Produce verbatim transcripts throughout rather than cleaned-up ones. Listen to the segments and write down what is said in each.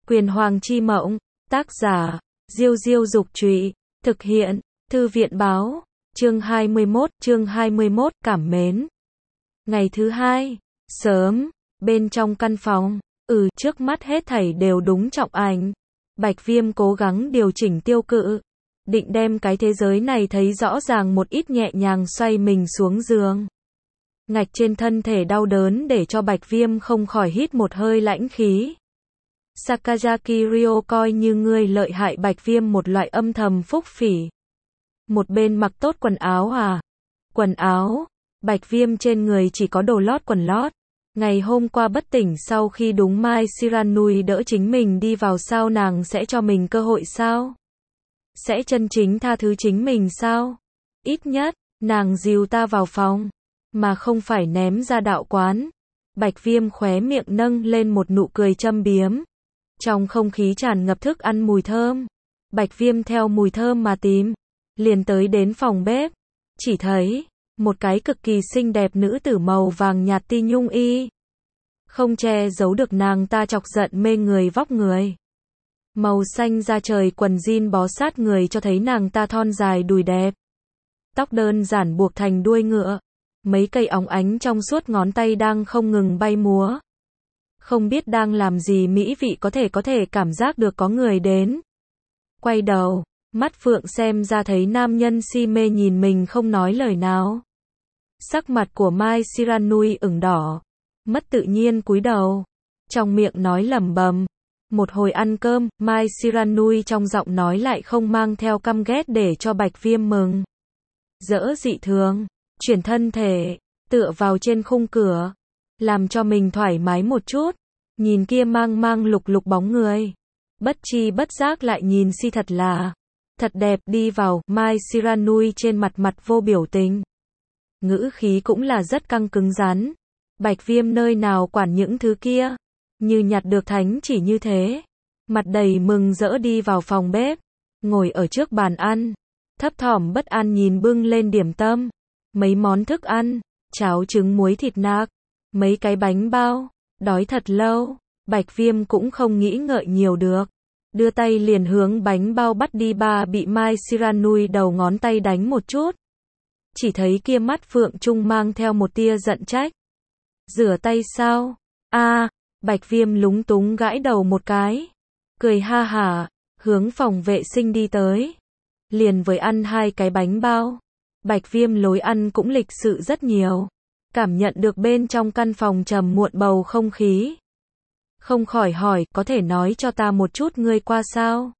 Quyền Hoàng chi mộng, tác giả, Diêu Diêu Dục Trụy, thực hiện, Thư viện Báo, chương hai mươi mốt, chương hai mươi mốt, cảm mến. Ngày thứ hai, sớm, bên trong căn phòng, ừ, trước mắt hết thảy đều đúng trọng ảnh. Bạch Viêm cố gắng điều chỉnh tiêu cự, định đem cái thế giới này thấy rõ ràng một ít, nhẹ nhàng xoay mình xuống giường. Ngạch trên thân thể đau đớn để cho Bạch Viêm không khỏi hít một hơi lãnh khí. Sakazaki Ryo coi như ngươi lợi hại. Bạch Viêm một loại âm thầm phúc phỉ. Một bên mặc tốt quần áo à? Quần áo? Bạch Viêm trên người chỉ có đồ lót quần lót. Ngày hôm qua bất tỉnh sau khi đúng Mai Shiranui đỡ chính mình đi vào, sao nàng sẽ cho mình cơ hội sao? Sẽ chân chính tha thứ chính mình sao? Ít nhất, nàng dìu ta vào phòng, mà không phải ném ra đạo quán. Bạch Viêm khóe miệng nâng lên một nụ cười châm biếm. Trong không khí tràn ngập thức ăn mùi thơm. Bạch Viêm theo mùi thơm mà tìm, liền tới đến phòng bếp. Chỉ thấy một cái cực kỳ xinh đẹp nữ tử màu vàng nhạt ti nhung y. Không che giấu được nàng ta chọc giận mê người vóc người. Màu xanh da trời quần jean bó sát người cho thấy nàng ta thon dài đùi đẹp. Tóc đơn giản buộc thành đuôi ngựa. Mấy cây óng ánh trong suốt ngón tay đang không ngừng bay múa. Không biết đang làm gì mỹ vị, có thể có thể cảm giác được có người đến. Quay đầu, mắt phượng xem ra thấy nam nhân si mê nhìn mình không nói lời nào. Sắc mặt của Mai Shiranui ửng đỏ, mất tự nhiên cúi đầu, trong miệng nói lẩm bẩm. Một hồi ăn cơm, Mai Shiranui trong giọng nói lại không mang theo căm ghét để cho Bạch Viêm mừng rỡ dị thường, chuyển thân thể, tựa vào trên khung cửa, làm cho mình thoải mái một chút, nhìn kia mang mang lục lục bóng người. Bất chi bất giác lại nhìn si thật là, thật đẹp. Đi vào, Mai Shiranui trên mặt mặt vô biểu tình. Ngữ khí cũng là rất căng cứng rắn. Bạch Viêm nơi nào quản những thứ kia, như nhặt được thánh chỉ như thế. Mặt đầy mừng rỡ đi vào phòng bếp, ngồi ở trước bàn ăn, thấp thỏm bất an nhìn bưng lên điểm tâm. Mấy món thức ăn, cháo trứng muối thịt nạc, mấy cái bánh bao, đói thật lâu. Bạch Viêm cũng không nghĩ ngợi nhiều được, đưa tay liền hướng bánh bao bắt đi. Ba bị Mai Shiranui đầu ngón tay đánh một chút. Chỉ thấy kia mắt phượng trung mang theo một tia giận trách. Rửa tay sao? A, à, Bạch Viêm lúng túng gãi đầu một cái, cười ha hả, hướng phòng vệ sinh đi tới. Liền với ăn hai cái bánh bao, Bạch Viêm lối ăn cũng lịch sự rất nhiều, cảm nhận được bên trong căn phòng trầm muộn bầu không khí. Không khỏi hỏi, có thể nói cho ta một chút ngươi qua sao?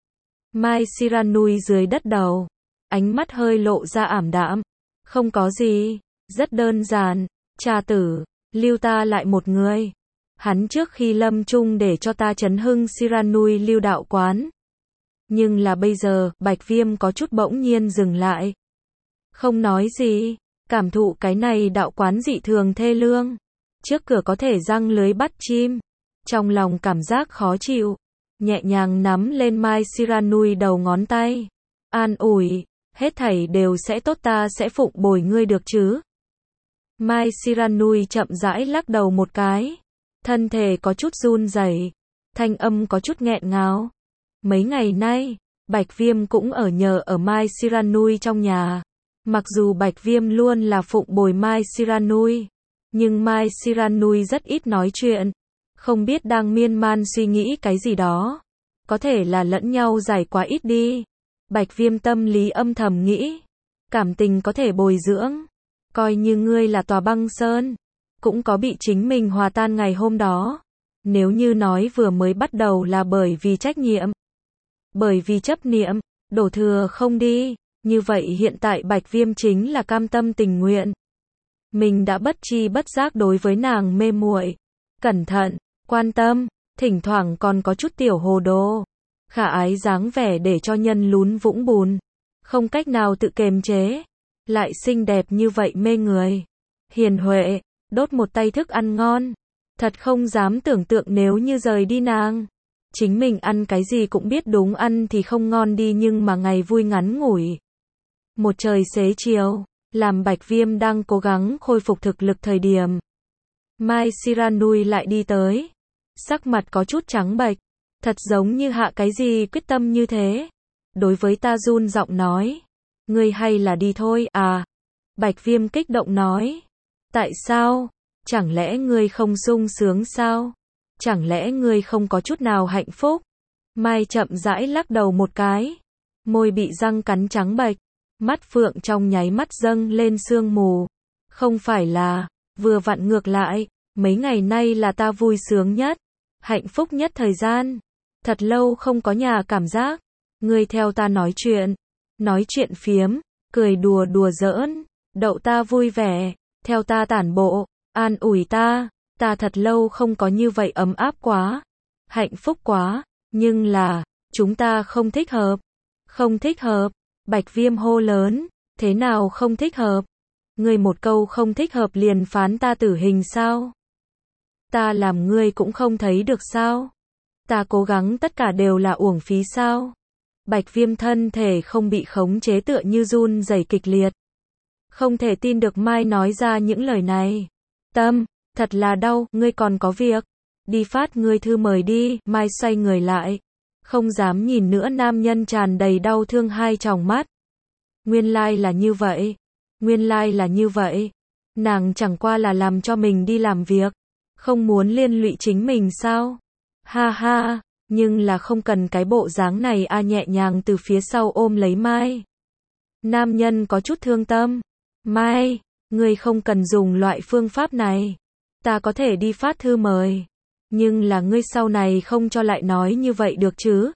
Mai Shiranui dưới đất đầu, ánh mắt hơi lộ ra ảm đạm. Không có gì, rất đơn giản, cha tử, lưu ta lại một người. Hắn trước khi lâm chung để cho ta chấn hưng Shiranui lưu đạo quán. Nhưng là bây giờ, Bạch Viêm có chút bỗng nhiên dừng lại. Không nói gì, cảm thụ cái này đạo quán dị thường thê lương. Trước cửa có thể răng lưới bắt chim. Trong lòng cảm giác khó chịu, nhẹ nhàng nắm lên Mai Shiranui đầu ngón tay, an ủi, hết thảy đều sẽ tốt, ta sẽ phụng bồi ngươi được chứ. Mai Shiranui chậm rãi lắc đầu một cái, thân thể có chút run rẩy, thanh âm có chút nghẹn ngào. Mấy ngày nay, Bạch Viêm cũng ở nhờ ở Mai Shiranui trong nhà. Mặc dù Bạch Viêm luôn là phụng bồi Mai Shiranui, nhưng Mai Shiranui rất ít nói chuyện. Không biết đang miên man suy nghĩ cái gì đó. Có thể là lẫn nhau giải quá ít đi. Bạch Viêm tâm lý âm thầm nghĩ. Cảm tình có thể bồi dưỡng. Coi như ngươi là tòa băng sơn, cũng có bị chính mình hòa tan ngày hôm đó. Nếu như nói vừa mới bắt đầu là bởi vì trách nhiệm, bởi vì chấp niệm, đổ thừa không đi. Như vậy hiện tại Bạch Viêm chính là cam tâm tình nguyện. Mình đã bất chi bất giác đối với nàng mê muội, cẩn thận, quan tâm, thỉnh thoảng còn có chút tiểu hồ đồ. Khả ái dáng vẻ để cho nhân lún vũng bùn, không cách nào tự kiềm chế. Lại xinh đẹp như vậy mê người. Hiền huệ, đốt một tay thức ăn ngon. Thật không dám tưởng tượng nếu như rời đi nàng. Chính mình ăn cái gì cũng biết đúng ăn thì không ngon đi, nhưng mà ngày vui ngắn ngủi. Một trời xế chiều, làm Bạch Viêm đang cố gắng khôi phục thực lực thời điểm. Mai Shiranui lại đi tới. Sắc mặt có chút trắng bệch, Thật giống như hạ cái gì quyết tâm như thế. Đối với ta run giọng nói. Ngươi hay là đi thôi, à. Bạch Viêm kích động nói. Tại sao? Chẳng lẽ ngươi không sung sướng sao? Chẳng lẽ ngươi không có chút nào hạnh phúc? Mai chậm rãi lắc đầu một cái. Môi bị răng cắn trắng bệch. Mắt phượng trong nháy mắt dâng lên sương mù. Không phải là, vừa vặn ngược lại, mấy ngày nay là ta vui sướng nhất, hạnh phúc nhất thời gian. Thật lâu không có nhà cảm giác. Ngươi theo ta nói chuyện, nói chuyện phiếm, cười đùa đùa giỡn, đậu ta vui vẻ, theo ta tản bộ, an ủi ta, ta thật lâu không có như vậy ấm áp quá, hạnh phúc quá, nhưng là, chúng ta không thích hợp, không thích hợp, Bạch Viêm hô lớn, thế nào không thích hợp? Ngươi một câu không thích hợp liền phán ta tử hình sao? Ta làm ngươi cũng không thấy được sao? Ta cố gắng tất cả đều là uổng phí sao? Bạch Viêm thân thể không bị khống chế tựa như run rẩy kịch liệt. Không thể tin được Mai nói ra những lời này. Tâm, thật là đau, ngươi còn có việc. Đi phát ngươi thư mời đi, Mai xoay người lại. Không dám nhìn nữa nam nhân tràn đầy đau thương hai tròng mắt. Nguyên lai là như vậy. Nguyên lai là như vậy. Nàng chẳng qua là làm cho mình đi làm việc. Không muốn liên lụy chính mình sao? Ha ha, nhưng là không cần cái bộ dáng này a nhẹ nhàng từ phía sau ôm lấy Mai. Nam nhân có chút thương tâm. Mai, ngươi không cần dùng loại phương pháp này. Ta có thể đi phát thư mời. Nhưng là ngươi sau này không cho lại nói như vậy được chứ?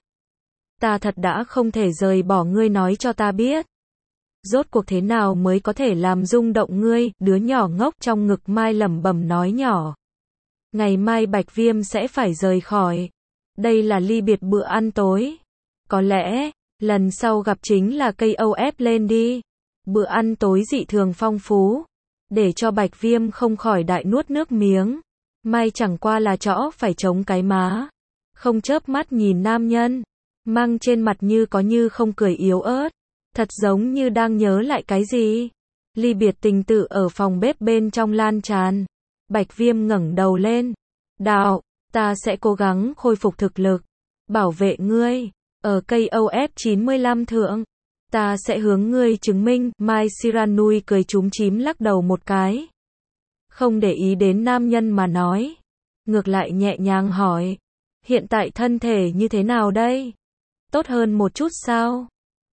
Ta thật đã không thể rời bỏ ngươi nói cho ta biết. Rốt cuộc thế nào mới có thể làm rung động ngươi, đứa nhỏ ngốc trong ngực Mai lẩm bẩm nói nhỏ. Ngày mai Bạch Viêm sẽ phải rời khỏi. Đây là ly biệt bữa ăn tối. Có lẽ, lần sau gặp chính là cây âu ép lên đi. Bữa ăn tối dị thường phong phú. Để cho Bạch Viêm không khỏi đại nuốt nước miếng. Mai chẳng qua là chõ phải chống cái má. Không chớp mắt nhìn nam nhân. Mang trên mặt như có như không cười yếu ớt. Thật giống như đang nhớ lại cái gì. Ly biệt tình tự ở phòng bếp bên trong lan tràn. Bạch Viêm ngẩng đầu lên. Đạo, ta sẽ cố gắng khôi phục thực lực. Bảo vệ ngươi. Ở cây âu ép chín mươi lăm thượng. Ta sẽ hướng ngươi chứng minh. Mai Shiranui cười chúm chím lắc đầu một cái. Không để ý đến nam nhân mà nói. Ngược lại nhẹ nhàng hỏi. Hiện tại thân thể như thế nào đây? Tốt hơn một chút sao?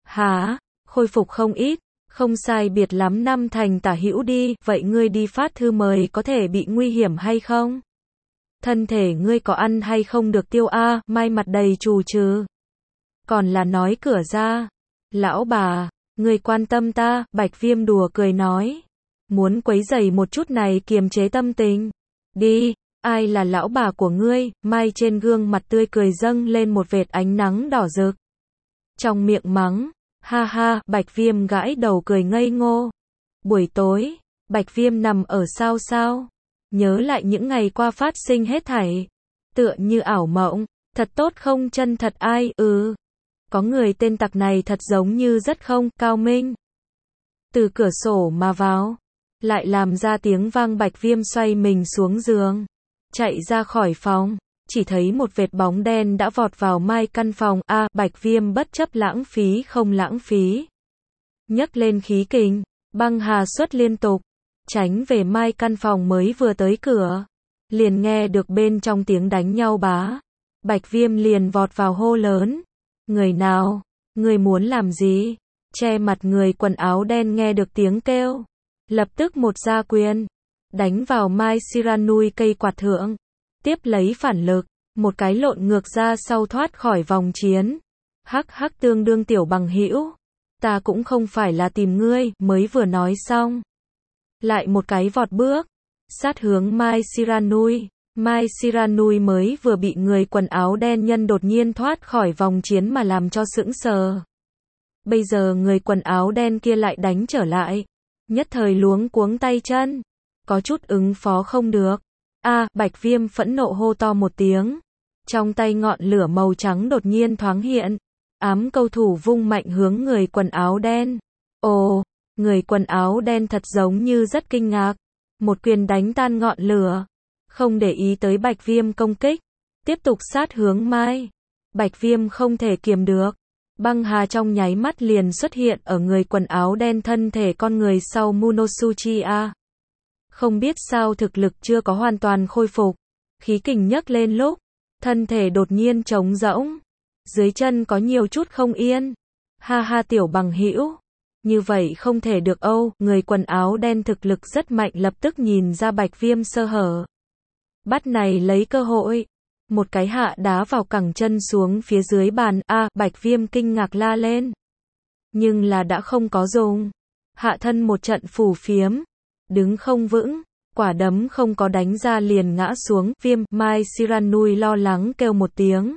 Hả? Khôi phục không ít. Không sai biệt lắm năm thành tả hữu đi. Vậy ngươi đi phát thư mời có thể bị nguy hiểm hay không? Thân thể ngươi có ăn hay không được tiêu a? À? Mai mặt đầy trù trừ. Còn là nói cửa ra. Lão bà, ngươi quan tâm ta. Bạch Viêm đùa cười nói. Muốn quấy rầy một chút này kiềm chế tâm tình. Đi, ai là lão bà của ngươi? Mai trên gương mặt tươi cười dâng lên một vệt ánh nắng đỏ rực. Trong miệng mắng. Ha ha, Bạch Viêm gãi đầu cười ngây ngô. Buổi tối, Bạch Viêm nằm ở sao sao. Nhớ lại những ngày qua phát sinh hết thảy. Tựa như ảo mộng, thật tốt không chân thật ai, ừ. Có người tên tặc này thật giống như rất không, cao minh. Từ cửa sổ mà vào. Lại làm ra tiếng vang Bạch Viêm xoay mình xuống giường. Chạy ra khỏi phòng. Chỉ thấy một vệt bóng đen đã vọt vào Mai căn phòng. A, à, Bạch Viêm bất chấp lãng phí không lãng phí. Nhấc lên khí kình. Băng hà xuất liên tục. Tránh về Mai căn phòng mới vừa tới cửa. Liền nghe được bên trong tiếng đánh nhau bá. Bạch Viêm liền vọt vào hô lớn. Người nào? Người muốn làm gì? Che mặt người quần áo đen nghe được tiếng kêu. Lập tức một gia quyền. Đánh vào Mai Shiranui cây quạt thượng. Tiếp lấy phản lực. Một cái lộn ngược ra sau thoát khỏi vòng chiến. Hắc hắc tương đương tiểu bằng hữu. Ta cũng không phải là tìm ngươi, mới vừa nói xong. Lại một cái vọt bước. Sát hướng Mai Shiranui. Mai Shiranui mới vừa bị người quần áo đen nhân đột nhiên thoát khỏi vòng chiến mà làm cho sững sờ. Bây giờ người quần áo đen kia lại đánh trở lại. Nhất thời luống cuống tay chân. Có chút ứng phó không được. A, à, Bạch Viêm phẫn nộ hô to một tiếng. Trong tay ngọn lửa màu trắng đột nhiên thoáng hiện. Ám câu thủ vung mạnh hướng người quần áo đen. Ồ, người quần áo đen thật giống như rất kinh ngạc. Một quyền đánh tan ngọn lửa. Không để ý tới Bạch Viêm công kích. Tiếp tục sát hướng Mai. Bạch Viêm không thể kiềm được. Băng hà trong nháy mắt liền xuất hiện ở người quần áo đen thân thể con người sau Monosuchiya. Không biết sao thực lực chưa có hoàn toàn khôi phục. Khí kình nhấc lên lúc, thân thể đột nhiên trống rỗng. Dưới chân có nhiều chút không yên. Ha ha tiểu bằng hữu. Như vậy không thể được Âu, người quần áo đen thực lực rất mạnh lập tức nhìn ra Bạch Viêm sơ hở. Bắt này lấy cơ hội. Một cái hạ đá vào cẳng chân xuống phía dưới bàn, a à, Bạch Viêm kinh ngạc la lên. Nhưng là đã không có dùng. Hạ thân một trận phù phiếm. Đứng không vững, quả đấm không có đánh ra liền ngã xuống, Viêm, Mai Shiranui lo lắng kêu một tiếng.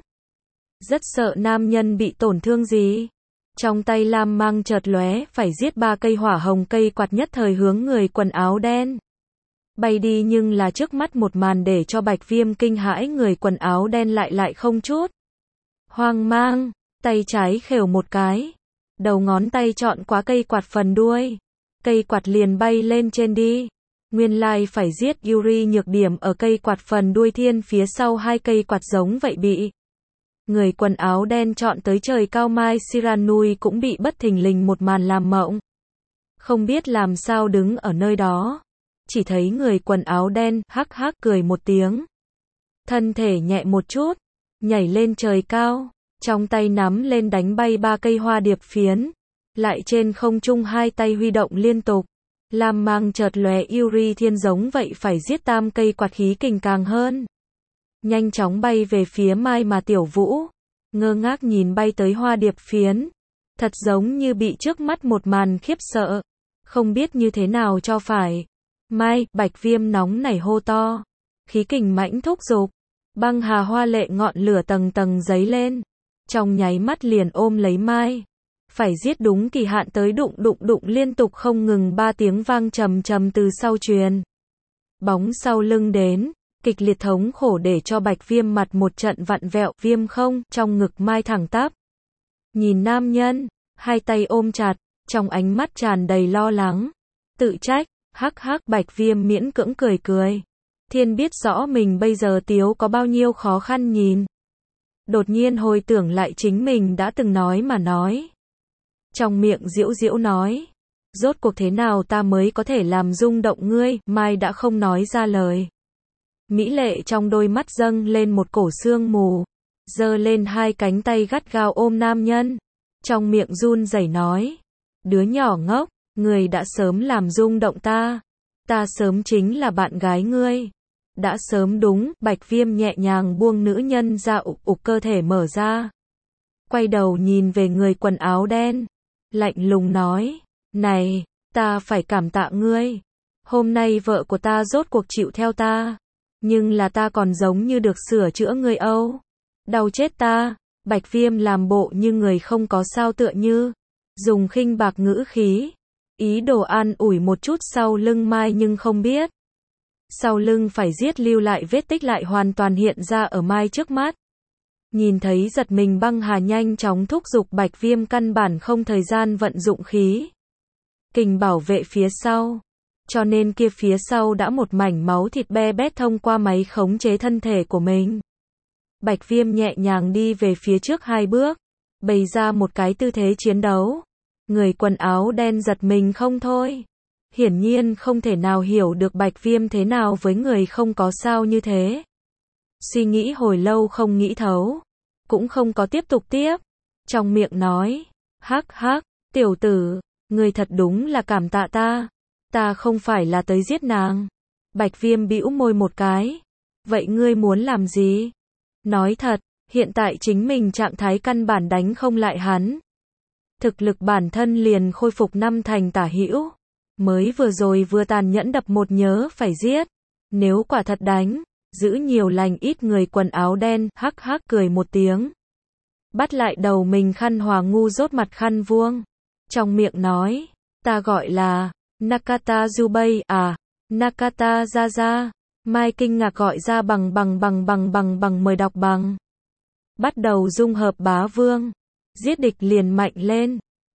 Rất sợ nam nhân bị tổn thương gì. Trong tay lam mang chợt lóe, phải giết ba cây hỏa hồng cây quạt nhất thời hướng người quần áo đen. Bay đi nhưng là trước mắt một màn để cho Bạch Viêm kinh hãi, người quần áo đen lại lại không chút hoang mang, tay trái khều một cái. Đầu ngón tay chọn quá cây quạt phần đuôi. Cây quạt liền bay lên trên đi. Nguyên lai phải giết Yuri, nhược điểm ở cây quạt phần đuôi thiên phía sau hai cây quạt giống vậy bị. Người quần áo đen chọn tới trời cao, Mai Shiranui cũng bị bất thình lình một màn làm mộng. Không biết làm sao đứng ở nơi đó. Chỉ thấy người quần áo đen hắc hắc cười một tiếng. Thân thể nhẹ một chút, nhảy lên trời cao, trong tay nắm lên đánh bay ba cây hoa điệp phiến. Lại trên không trung hai tay huy động liên tục. Lam mang chợt lóe, Yuri thiên giống vậy phải giết tam cây quạt khí kình càng hơn. Nhanh chóng bay về phía Mai mà Tiểu Vũ. Ngơ ngác nhìn bay tới hoa điệp phiến. Thật giống như bị trước mắt một màn khiếp sợ. Không biết như thế nào cho phải. Mai, Bạch Viêm nóng nảy hô to. Khí kình mãnh thúc giục. Băng hà hoa lệ ngọn lửa tầng tầng dấy lên. Trong nháy mắt liền ôm lấy Mai. Phải giết đúng kỳ hạn tới, đụng đụng đụng liên tục không ngừng, ba tiếng vang trầm trầm từ sau truyền. Bóng sau lưng đến, kịch liệt thống khổ để cho Bạch Viêm mặt một trận vặn vẹo, Viêm không, trong ngực Mai thẳng tắp. Nhìn nam nhân, hai tay ôm chặt, trong ánh mắt tràn đầy lo lắng, tự trách, hắc hắc. Bạch Viêm miễn cưỡng cười cười. Thiên biết rõ mình bây giờ tiếu có bao nhiêu khó khăn nhìn. Đột nhiên hồi tưởng lại chính mình đã từng nói mà nói. Trong miệng giễu giễu nói, rốt cuộc thế nào ta mới có thể làm rung động ngươi, Mai đã không nói ra lời. Mỹ lệ trong đôi mắt dâng lên một cổ sương mù, giơ lên hai cánh tay gắt gao ôm nam nhân, trong miệng run rẩy nói, đứa nhỏ ngốc, ngươi đã sớm làm rung động ta, ta sớm chính là bạn gái ngươi. Đã sớm đúng, Bạch Viêm nhẹ nhàng buông nữ nhân ra, ục ục cơ thể mở ra. Quay đầu nhìn về người quần áo đen. Lạnh lùng nói, này, ta phải cảm tạ ngươi. Hôm nay vợ của ta rốt cuộc chịu theo ta. Nhưng là ta còn giống như được sửa chữa ngươi Âu. Đau chết ta. Bạch Viêm làm bộ như người không có sao tựa như. Dùng khinh bạc ngữ khí. Ý đồ an ủi một chút sau lưng Mai, nhưng không biết. Sau lưng phải giết lưu lại vết tích lại hoàn toàn hiện ra ở Mai trước mắt. Nhìn thấy giật mình, băng hà nhanh chóng thúc giục, Bạch Viêm căn bản không thời gian vận dụng khí kình bảo vệ phía sau. Cho nên kia phía sau đã một mảnh máu thịt be bét thông qua máy khống chế thân thể của mình. Bạch Viêm nhẹ nhàng đi về phía trước hai bước, bày ra một cái tư thế chiến đấu. Người quần áo đen giật mình không thôi. Hiển nhiên không thể nào hiểu được Bạch Viêm thế nào với người không có sao như thế. Suy nghĩ hồi lâu không nghĩ thấu, cũng không có tiếp tục tiếp. Trong miệng nói, hắc hắc, tiểu tử, ngươi thật đúng là cảm tạ ta. Ta không phải là tới giết nàng. Bạch Viêm bĩu môi một cái. Vậy ngươi muốn làm gì? Nói thật, hiện tại chính mình trạng thái căn bản đánh không lại hắn. Thực lực bản thân liền khôi phục năm thành tả hữu. Mới vừa rồi vừa tàn nhẫn đập một nhớ phải giết. Nếu quả thật đánh, giữ nhiều lành ít, người quần áo đen hắc hắc cười một tiếng. Bắt lại đầu mình khăn hòa ngu rốt mặt khăn vuông. Trong miệng nói, ta gọi là Nakata Jubei à, Nakata Zaza. Mai kinh ngạc gọi ra bằng bằng bằng bằng bằng bằng mời đọc bằng. Bắt đầu dung hợp bá vương. Giết địch liền mạnh lên.